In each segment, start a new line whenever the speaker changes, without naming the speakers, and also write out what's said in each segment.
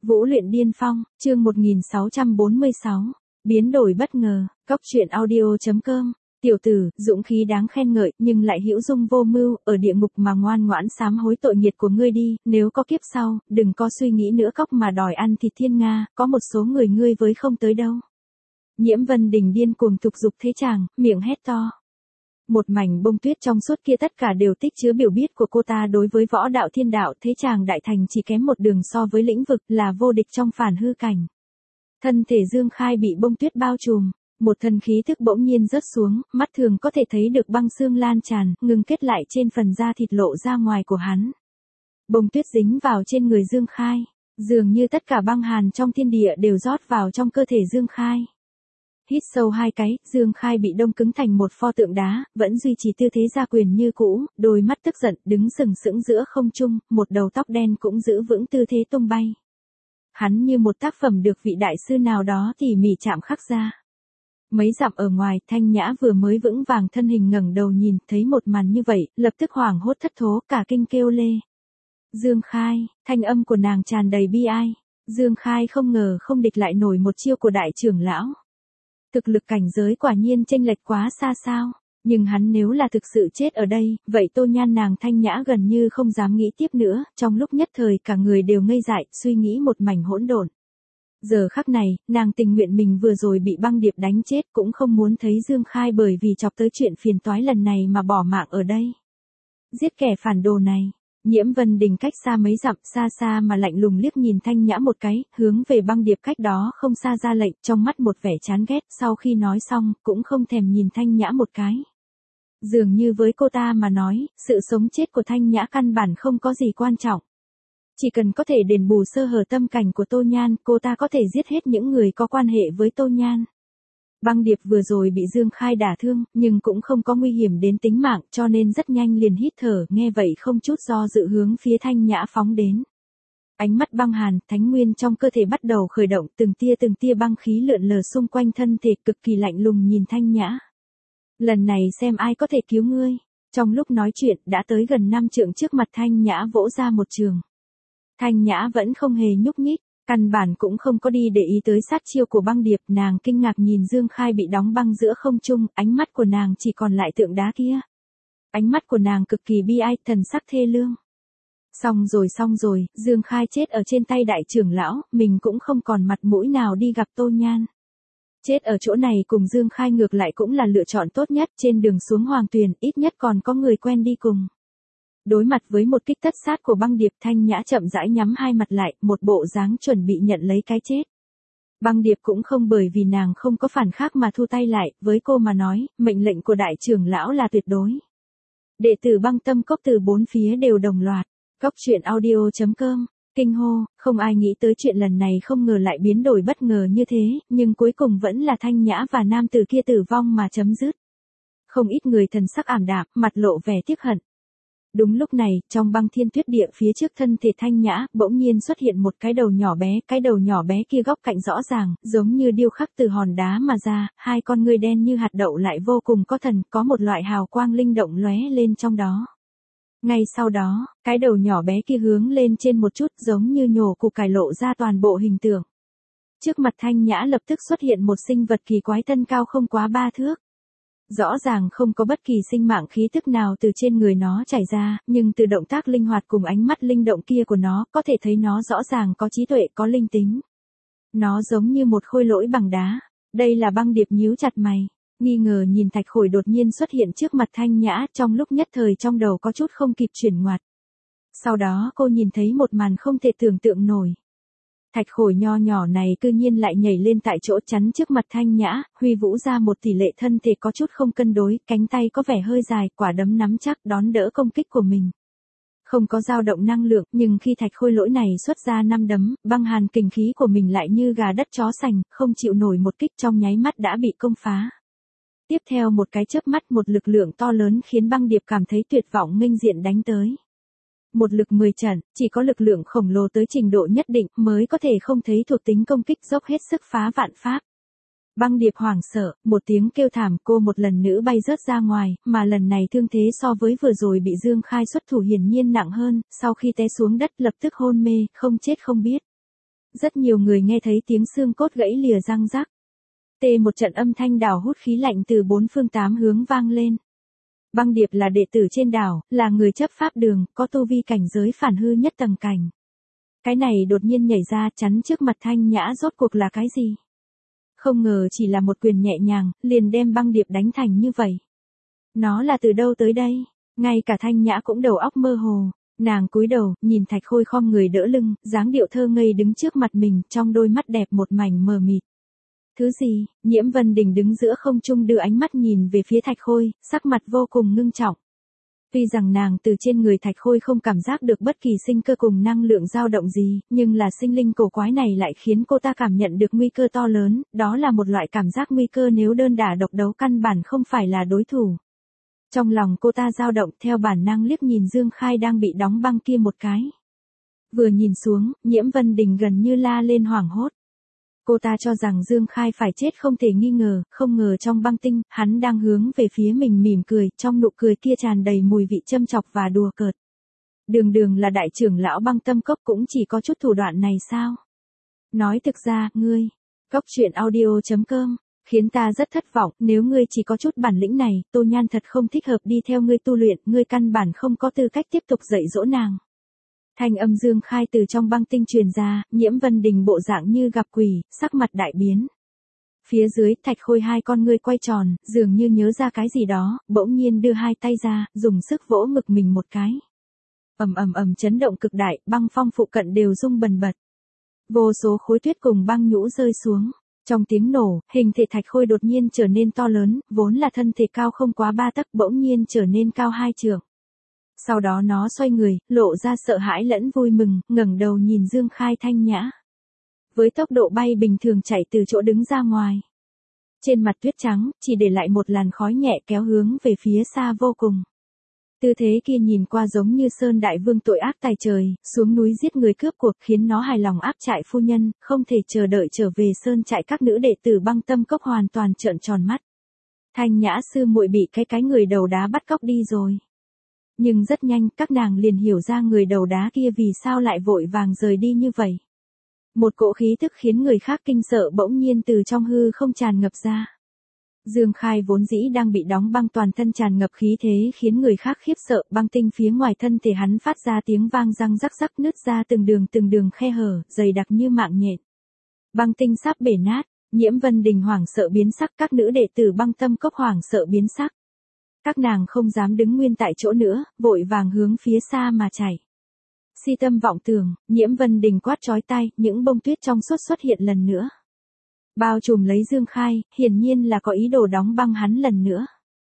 Vũ luyện điên phong, chương 1646. Biến đổi bất ngờ, Cóc truyện audio.com. Tiểu tử, dũng khí đáng khen ngợi, nhưng lại hữu dung vô mưu, ở địa ngục mà ngoan ngoãn sám hối tội nghiệt của ngươi đi, nếu có kiếp sau, đừng có suy nghĩ nữa Cóc mà đòi ăn thịt thiên nga, có một số người ngươi với không tới đâu. Nhiễm Vân Đình điên cuồng thúc giục thế chàng, miệng hét to. Một mảnh bông tuyết trong suốt kia tất cả đều tích chứa biểu biết của cô ta đối với võ đạo thiên đạo, thế chàng đại thành chỉ kém một đường so với lĩnh vực, là vô địch trong phản hư cảnh. Thân thể Dương Khai bị bông tuyết bao trùm, một thần khí thức bỗng nhiên rớt xuống, mắt thường có thể thấy được băng xương lan tràn, ngừng kết lại trên phần da thịt lộ ra ngoài của hắn. Bông tuyết dính vào trên người Dương Khai, dường như tất cả băng hàn trong thiên địa đều rót vào trong cơ thể Dương Khai. Hít sâu hai cái, Dương Khai bị đông cứng thành một pho tượng đá, vẫn duy trì tư thế gia quyền như cũ, đôi mắt tức giận, đứng sừng sững giữa không trung, một đầu tóc đen cũng giữ vững tư thế tung bay. Hắn như một tác phẩm được vị đại sư nào đó tỉ mỉ chạm khắc ra. Mấy dặm ở ngoài, Thanh Nhã vừa mới vững vàng thân hình ngẩng đầu nhìn, thấy một màn như vậy, lập tức hoảng hốt thất thố, cả kinh kêu lê. Dương Khai, thanh âm của nàng tràn đầy bi ai. Dương Khai không ngờ không địch lại nổi một chiêu của đại trưởng lão. Thực lực cảnh giới quả nhiên chênh lệch quá xa sao, nhưng hắn nếu là thực sự chết ở đây, vậy Tô Nhan nàng Thanh Nhã gần như không dám nghĩ tiếp nữa, trong lúc nhất thời cả người đều ngây dại, suy nghĩ một mảnh hỗn độn. Giờ khắc này, nàng tình nguyện mình vừa rồi bị băng điệp đánh chết cũng không muốn thấy Dương Khai bởi vì chọc tới chuyện phiền toái lần này mà bỏ mạng ở đây. Giết kẻ phản đồ này. Nhiễm Vân Đình cách xa mấy dặm, xa xa mà lạnh lùng liếc nhìn Thanh Nhã một cái, hướng về băng điệp cách đó không xa ra lệnh, trong mắt một vẻ chán ghét, sau khi nói xong, cũng không thèm nhìn Thanh Nhã một cái. Dường như với cô ta mà nói, sự sống chết của Thanh Nhã căn bản không có gì quan trọng. Chỉ cần có thể đền bù sơ hở tâm cảnh của Tô Nhan, cô ta có thể giết hết những người có quan hệ với Tô Nhan. Băng điệp vừa rồi bị Dương Khai đả thương, nhưng cũng không có nguy hiểm đến tính mạng, cho nên rất nhanh liền hít thở, nghe vậy không chút do dự hướng phía Thanh Nhã phóng đến. Ánh mắt băng hàn, thánh nguyên trong cơ thể bắt đầu khởi động, từng tia băng khí lượn lờ xung quanh thân thể, cực kỳ lạnh lùng nhìn Thanh Nhã. Lần này xem ai có thể cứu ngươi. Trong lúc nói chuyện, đã tới gần 5 trượng trước mặt Thanh Nhã vỗ ra một trường. Thanh Nhã vẫn không hề nhúc nhích. Căn bản cũng không có đi để ý tới sát chiêu của băng điệp, nàng kinh ngạc nhìn Dương Khai bị đóng băng giữa không trung, ánh mắt của nàng chỉ còn lại tượng đá kia. Ánh mắt của nàng cực kỳ bi ai, thần sắc thê lương. Xong rồi, Dương Khai chết ở trên tay đại trưởng lão, mình cũng không còn mặt mũi nào đi gặp Tô Nhan. Chết ở chỗ này cùng Dương Khai ngược lại cũng là lựa chọn tốt nhất, trên đường xuống Hoàng Tuyền, ít nhất còn có người quen đi cùng. Đối mặt với một kích tất sát của băng điệp, Thanh Nhã chậm rãi nhắm hai mặt lại, một bộ dáng chuẩn bị nhận lấy cái chết. Băng điệp cũng không bởi vì nàng không có phản kháng mà thu tay lại, với cô mà nói, mệnh lệnh của đại trưởng lão là tuyệt đối. Đệ tử Băng Tâm Cốc từ bốn phía đều đồng loạt. Cóc truyện audio.com. Kinh hô, không ai nghĩ tới chuyện lần này không ngờ lại biến đổi bất ngờ như thế, nhưng cuối cùng vẫn là Thanh Nhã và nam tử kia tử vong mà chấm dứt. Không ít người thần sắc ảm đạm, mặt lộ vẻ tiếc hận. Đúng lúc này, trong băng thiên tuyết địa phía trước thân thể Thanh Nhã, bỗng nhiên xuất hiện một cái đầu nhỏ bé, cái đầu nhỏ bé kia góc cạnh rõ ràng, giống như điêu khắc từ hòn đá mà ra, hai con ngươi đen như hạt đậu lại vô cùng có thần, có một loại hào quang linh động lóe lên trong đó. Ngay sau đó, cái đầu nhỏ bé kia hướng lên trên một chút, giống như nhổ củ cải lộ ra toàn bộ hình tượng. Trước mặt Thanh Nhã lập tức xuất hiện một sinh vật kỳ quái thân cao không quá 3 thước. Rõ ràng không có bất kỳ sinh mạng khí tức nào từ trên người nó chảy ra, nhưng từ động tác linh hoạt cùng ánh mắt linh động kia của nó, có thể thấy nó rõ ràng có trí tuệ, có linh tính. Nó giống như một khôi lỗi bằng đá. Đây là băng điệp nhíu chặt mày, nghi ngờ nhìn thạch khổi đột nhiên xuất hiện trước mặt Thanh Nhã, trong lúc nhất thời trong đầu có chút không kịp chuyển ngoặt. Sau đó cô nhìn thấy một màn không thể tưởng tượng nổi. Thạch khổi nho nhỏ này cư nhiên lại nhảy lên tại chỗ chắn trước mặt Thanh Nhã, huy vũ ra một tỷ lệ thân thể có chút không cân đối, cánh tay có vẻ hơi dài, quả đấm nắm chắc đón đỡ công kích của mình. Không có dao động năng lượng, nhưng khi thạch khôi lỗi này xuất ra 5 đấm, băng hàn kình khí của mình lại như gà đất chó sành, không chịu nổi một kích trong nháy mắt đã bị công phá. Tiếp theo một cái chớp mắt một lực lượng to lớn khiến băng điệp cảm thấy tuyệt vọng nghênh diện đánh tới. Một lực 10 trận, chỉ có lực lượng khổng lồ tới trình độ nhất định mới có thể không thấy thuộc tính công kích dốc hết sức phá vạn pháp. Băng điệp hoảng sợ, một tiếng kêu thảm, cô một lần nữa bay rớt ra ngoài, mà lần này thương thế so với vừa rồi bị Dương Khai xuất thủ hiển nhiên nặng hơn, sau khi té xuống đất lập tức hôn mê, không chết không biết. Rất nhiều người nghe thấy tiếng xương cốt gãy lìa răng rắc. Một trận âm thanh đảo hút khí lạnh từ bốn phương tám hướng vang lên. Băng Điệp là đệ tử trên đảo, là người chấp pháp đường, có tu vi cảnh giới phản hư nhất tầng cảnh. Cái này đột nhiên nhảy ra chắn trước mặt Thanh Nhã rốt cuộc là cái gì? Không ngờ chỉ là một quyền nhẹ nhàng, liền đem Băng Điệp đánh thành như vậy. Nó là từ đâu tới đây? Ngay cả Thanh Nhã cũng đầu óc mơ hồ. Nàng cúi đầu, nhìn Thạch Khôi khom người đỡ lưng, dáng điệu thơ ngây đứng trước mặt mình, trong đôi mắt đẹp một mảnh mờ mịt. Thứ gì? Nhiễm Vân Đình đứng giữa không trung đưa ánh mắt nhìn về phía Thạch Khôi, sắc mặt vô cùng ngưng trọng. Tuy rằng nàng từ trên người Thạch Khôi không cảm giác được bất kỳ sinh cơ cùng năng lượng dao động gì, nhưng là sinh linh cổ quái này lại khiến cô ta cảm nhận được nguy cơ to lớn, đó là một loại cảm giác nguy cơ nếu đơn đả độc đấu căn bản không phải là đối thủ. Trong lòng cô ta dao động theo bản năng liếc nhìn Dương Khai đang bị đóng băng kia một cái. Vừa nhìn xuống, Nhiễm Vân Đình gần như la lên hoảng hốt. Cô ta cho rằng Dương Khai phải chết không thể nghi ngờ, không ngờ trong băng tinh, hắn đang hướng về phía mình mỉm cười, trong nụ cười kia tràn đầy mùi vị châm chọc và đùa cợt. Đường là đại trưởng lão Băng Tâm Cốc cũng chỉ có chút thủ đoạn này sao? Nói thực ra, ngươi, Cốc Truyện Audio.com, khiến ta rất thất vọng, nếu ngươi chỉ có chút bản lĩnh này, Tô Nhan thật không thích hợp đi theo ngươi tu luyện, ngươi căn bản không có tư cách tiếp tục dạy dỗ nàng. Thanh âm Dương Khai từ trong băng tinh truyền ra, Nhiễm Vân Đình bộ dạng như gặp quỷ, sắc mặt đại biến. Phía dưới, Thạch Khôi hai con ngươi quay tròn, dường như nhớ ra cái gì đó, bỗng nhiên đưa hai tay ra, dùng sức vỗ ngực mình một cái. Ầm chấn động cực đại, băng phong phụ cận đều rung bần bật. Vô số khối tuyết cùng băng nhũ rơi xuống. Trong tiếng nổ, hình thể Thạch Khôi đột nhiên trở nên to lớn, vốn là thân thể cao không quá 3 tấc bỗng nhiên trở nên cao 2 trượng. Sau đó nó xoay người, lộ ra sợ hãi lẫn vui mừng, ngẩng đầu nhìn Dương Khai Thanh Nhã. Với tốc độ bay bình thường chạy từ chỗ đứng ra ngoài. Trên mặt tuyết trắng, chỉ để lại một làn khói nhẹ kéo hướng về phía xa vô cùng. Tư thế kia nhìn qua giống như Sơn Đại Vương tội ác tày trời, xuống núi giết người cướp cuộc khiến nó hài lòng áp trại phu nhân, không thể chờ đợi trở về Sơn trại các nữ đệ tử Băng Tâm Cốc hoàn toàn trợn tròn mắt. Thanh Nhã sư muội bị cái người đầu đá bắt cóc đi rồi. Nhưng rất nhanh, các nàng liền hiểu ra người đầu đá kia vì sao lại vội vàng rời đi như vậy. Một cỗ khí tức khiến người khác kinh sợ bỗng nhiên từ trong hư không tràn ngập ra. Dương Khai vốn dĩ đang bị đóng băng toàn thân tràn ngập khí thế khiến người khác khiếp sợ, băng tinh phía ngoài thân thể hắn phát ra tiếng vang răng rắc rắc nứt ra từng đường khe hở, dày đặc như mạng nhện. Băng tinh sắp bể nát, Nhiễm Vân Đình hoảng sợ biến sắc, các nữ đệ tử Băng Tâm Cốc hoảng sợ biến sắc. Các nàng không dám đứng nguyên tại chỗ nữa, vội vàng hướng phía xa mà chạy. Si tâm vọng tưởng, Nhiễm Vân Đình quát chói tai, những bông tuyết trong suốt xuất hiện lần nữa. Bao trùm lấy Dương Khai, hiển nhiên là có ý đồ đóng băng hắn lần nữa.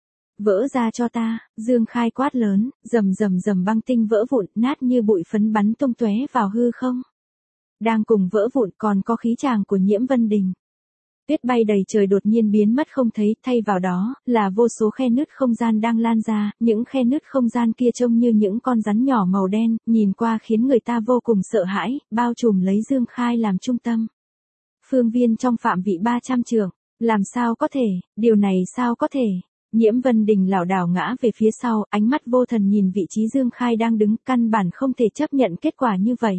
Vỡ ra cho ta, Dương Khai quát lớn, rầm băng tinh vỡ vụn, nát như bụi phấn bắn tung tóe vào hư không. Đang cùng vỡ vụn còn có khí tràng của Nhiễm Vân Đình. Tuyết bay đầy trời đột nhiên biến mất không thấy, thay vào đó, là vô số khe nứt không gian đang lan ra, những khe nứt không gian kia trông như những con rắn nhỏ màu đen, nhìn qua khiến người ta vô cùng sợ hãi, bao trùm lấy Dương Khai làm trung tâm. Phương viên trong phạm vị 300 trượng, làm sao có thể, điều này sao có thể. Nhiễm Vân Đình lảo đảo ngã về phía sau, ánh mắt vô thần nhìn vị trí Dương Khai đang đứng, căn bản không thể chấp nhận kết quả như vậy.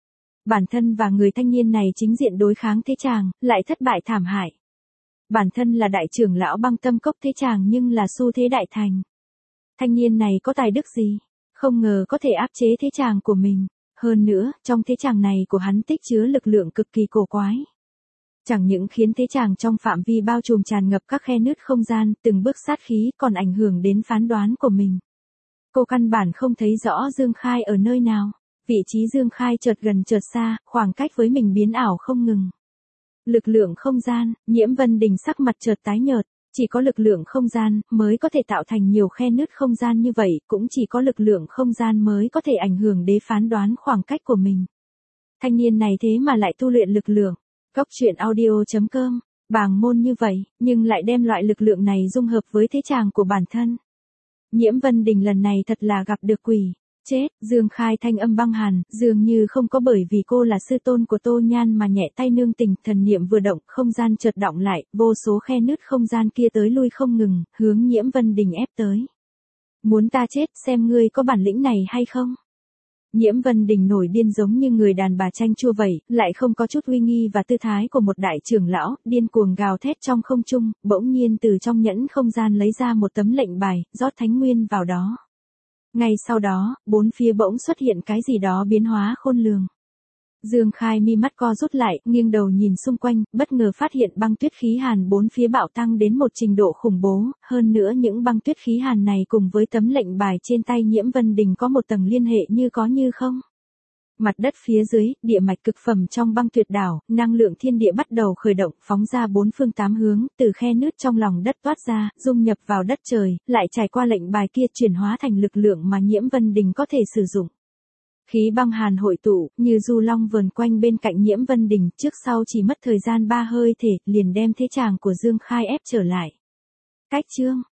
Bản thân và người thanh niên này chính diện đối kháng thế chàng, lại thất bại thảm hại. Bản thân là đại trưởng lão Băng Tâm Cốc thế chàng nhưng là xu thế đại thành. Thanh niên này có tài đức gì? Không ngờ có thể áp chế thế chàng của mình. Hơn nữa, trong thế chàng này của hắn tích chứa lực lượng cực kỳ cổ quái. Chẳng những khiến thế chàng trong phạm vi bao trùm tràn ngập các khe nứt không gian, từng bước sát khí còn ảnh hưởng đến phán đoán của mình. Cô căn bản không thấy rõ Dương Khai ở nơi nào. Vị trí Dương Khai chợt gần chợt xa, khoảng cách với mình biến ảo không ngừng. Lực lượng không gian, Nhiễm Vân Đình sắc mặt chợt tái nhợt, chỉ có lực lượng không gian mới có thể tạo thành nhiều khe nứt không gian như vậy, cũng chỉ có lực lượng không gian mới có thể ảnh hưởng đến phán đoán khoảng cách của mình. Thanh niên này thế mà lại tu luyện lực lượng. Cốc Truyện Audio.com, bàng môn như vậy, nhưng lại đem loại lực lượng này dung hợp với thế chàng của bản thân. Nhiễm Vân Đình lần này thật là gặp được quỷ. Chết, Dương Khai thanh âm băng hàn, dường như không có bởi vì cô là sư tôn của Tô Nhan mà nhẹ tay nương tình, thần niệm vừa động, không gian chợt động lại, vô số khe nứt không gian kia tới lui không ngừng, hướng Nhiễm Vân Đình ép tới. Muốn ta chết, xem ngươi có bản lĩnh này hay không? Nhiễm Vân Đình nổi điên giống như người đàn bà chanh chua vậy, lại không có chút uy nghi và tư thái của một đại trưởng lão, điên cuồng gào thét trong không trung, bỗng nhiên từ trong nhẫn không gian lấy ra một tấm lệnh bài, rót thánh nguyên vào đó. Ngay sau đó, bốn phía bỗng xuất hiện cái gì đó biến hóa khôn lường. Dương Khai mi mắt co rút lại, nghiêng đầu nhìn xung quanh, bất ngờ phát hiện băng tuyết khí hàn bốn phía bạo tăng đến một trình độ khủng bố, hơn nữa những băng tuyết khí hàn này cùng với tấm lệnh bài trên tay Nhiễm Vân Đình có một tầng liên hệ như có như không. Mặt đất phía dưới, địa mạch cực phẩm trong băng tuyệt đảo, năng lượng thiên địa bắt đầu khởi động, phóng ra bốn phương tám hướng, từ khe nứt trong lòng đất toát ra, dung nhập vào đất trời, lại trải qua lệnh bài kia chuyển hóa thành lực lượng mà Nhiễm Vân Đình có thể sử dụng. Khí băng hàn hội tụ, như du long vờn quanh bên cạnh Nhiễm Vân Đình, trước sau chỉ mất thời gian 3 hơi thể, liền đem thế chàng của Dương Khai ép trở lại. Cách chương